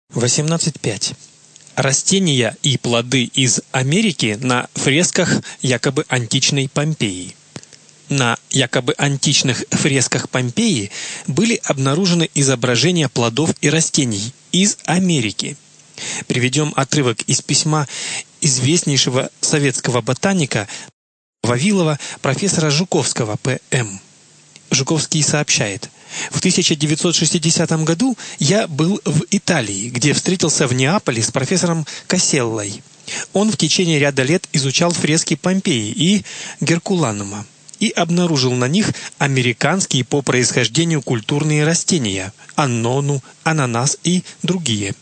18.5. Растения и плоды из Америки на фресках якобы античной Помпеи. На якобы античных фресках Помпеи были обнаружены изображения плодов и растений из Америки. Приведем отрывок из письма известнейшего советского ботаника Вавилова профессора Жуковского П.М. Жуковский сообщает: в 1960 году я был в Италии, где встретился в Неаполе с профессором Касселлой. Он в течение ряда лет изучал фрески Помпеи и Геркуланума и обнаружил на них американские по происхождению культурные растения – аннону, ананас и другие.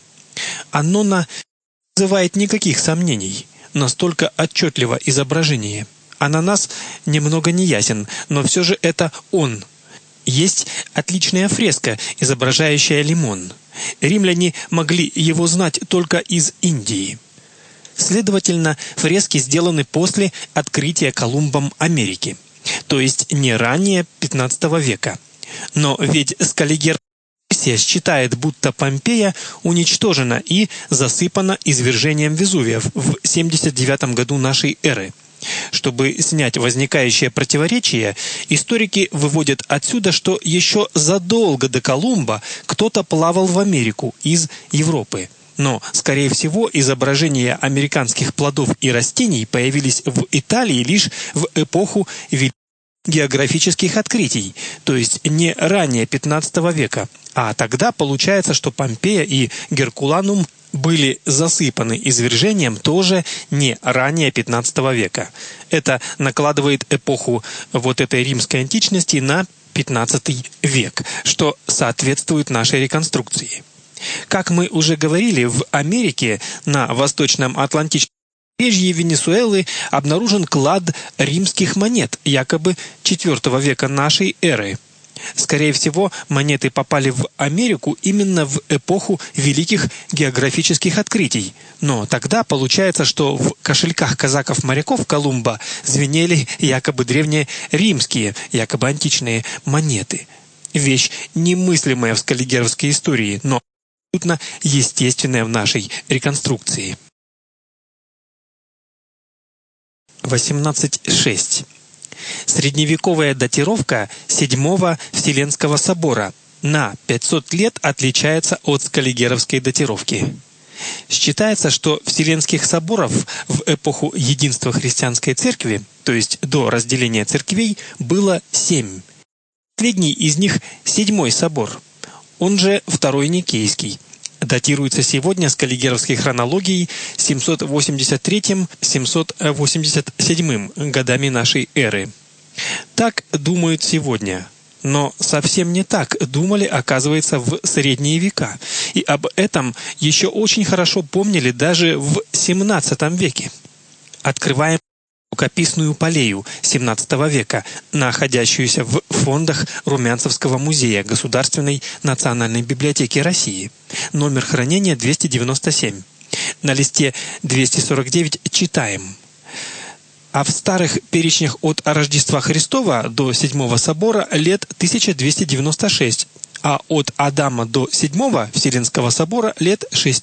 Аннона не вызывает никаких сомнений, настолько отчетливо изображение. Ананас немного неясен, но все же это он. Есть отличная фреска, изображающая лимон. Римляне могли его знать только из Индии. Следовательно, фрески сделаны после открытия Колумбом Америки, то есть не ранее 15 века. Но ведь Скаллигер считает, будто Помпея уничтожена и засыпана извержением Везувия в 79 году нашей эры. Чтобы снять возникающее противоречие, историки выводят отсюда, что еще задолго до Колумба кто-то плавал в Америку из Европы. Но, скорее всего, изображения американских плодов и растений появились в Италии лишь в эпоху географических открытий, то есть не ранее 15 века. А тогда получается, что Помпея и Геркуланум были засыпаны извержением тоже не ранее 15 века. Это накладывает эпоху вот этой римской античности на 15 век, что соответствует нашей реконструкции. Как мы уже говорили, в Америке на восточном Атлантическом побережье Венесуэлы обнаружен клад римских монет, якобы IV века нашей эры. Скорее всего, монеты попали в Америку именно в эпоху великих географических открытий. Но тогда получается, что в кошельках казаков-моряков Колумба звенели якобы древнеримские, якобы античные монеты. Вещь немыслимая в скаллигеровской истории, но абсолютно естественная в нашей реконструкции. 18.6. Средневековая датировка VII Вселенского собора на 500 лет отличается от скаллигеровской датировки. Считается, что Вселенских соборов в эпоху единства христианской церкви, то есть до разделения церквей, было 7. Последний из них – Седьмой собор, он же Второй Никейский. Датируется сегодня скаллигеровской хронологией 783-787 годами нашей эры. Так думают сегодня. Но совсем не так думали, оказывается, в средние века. И об этом еще очень хорошо помнили даже в XVII веке. Открываем рукописную полею XVII века, находящуюся в фондах Румянцевского музея Государственной национальной библиотеки России. Номер хранения 297. На листе 249 читаем: а в старых перечнях от Рождества Христова до Седьмого собора лет 1296, а от Адама до Седьмого Вселенского собора лет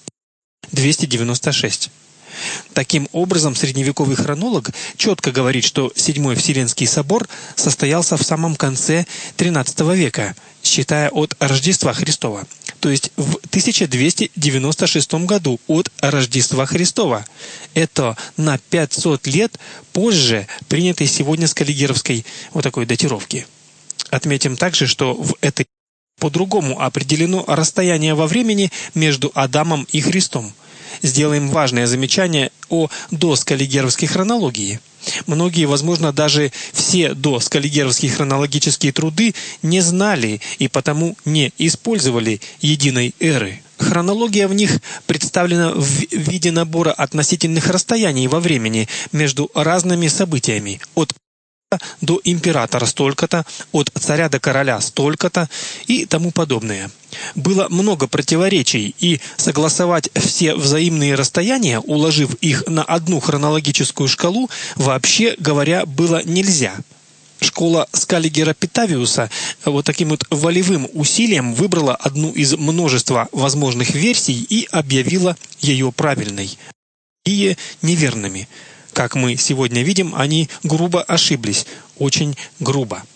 296. Таким образом, средневековый хронолог четко говорит, что Седьмой Вселенский собор состоялся в самом конце XIII века, считая от Рождества Христова, то есть в 1296 году от Рождества Христова. Это на 500 лет позже принятой сегодня скаллигеровской вот такой датировки. Отметим также, что в этой по-другому определено расстояние во времени между Адамом и Христом. Сделаем важное замечание о доскаллигеровской хронологии. Многие, возможно, даже все доскаллигеровские хронологические труды не знали и потому не использовали единой эры. Хронология в них представлена в виде набора относительных расстояний во времени между разными событиями, от до императора столько-то, от царя до короля столько-то и тому подобное. Было много противоречий, и согласовать все взаимные расстояния, уложив их на одну хронологическую шкалу, вообще говоря, было нельзя. Школа Скаллигера Питавиуса вот таким вот волевым усилием выбрала одну из множества возможных версий и объявила ее правильной. И неверными. Как мы сегодня видим, они грубо ошиблись. Очень грубо.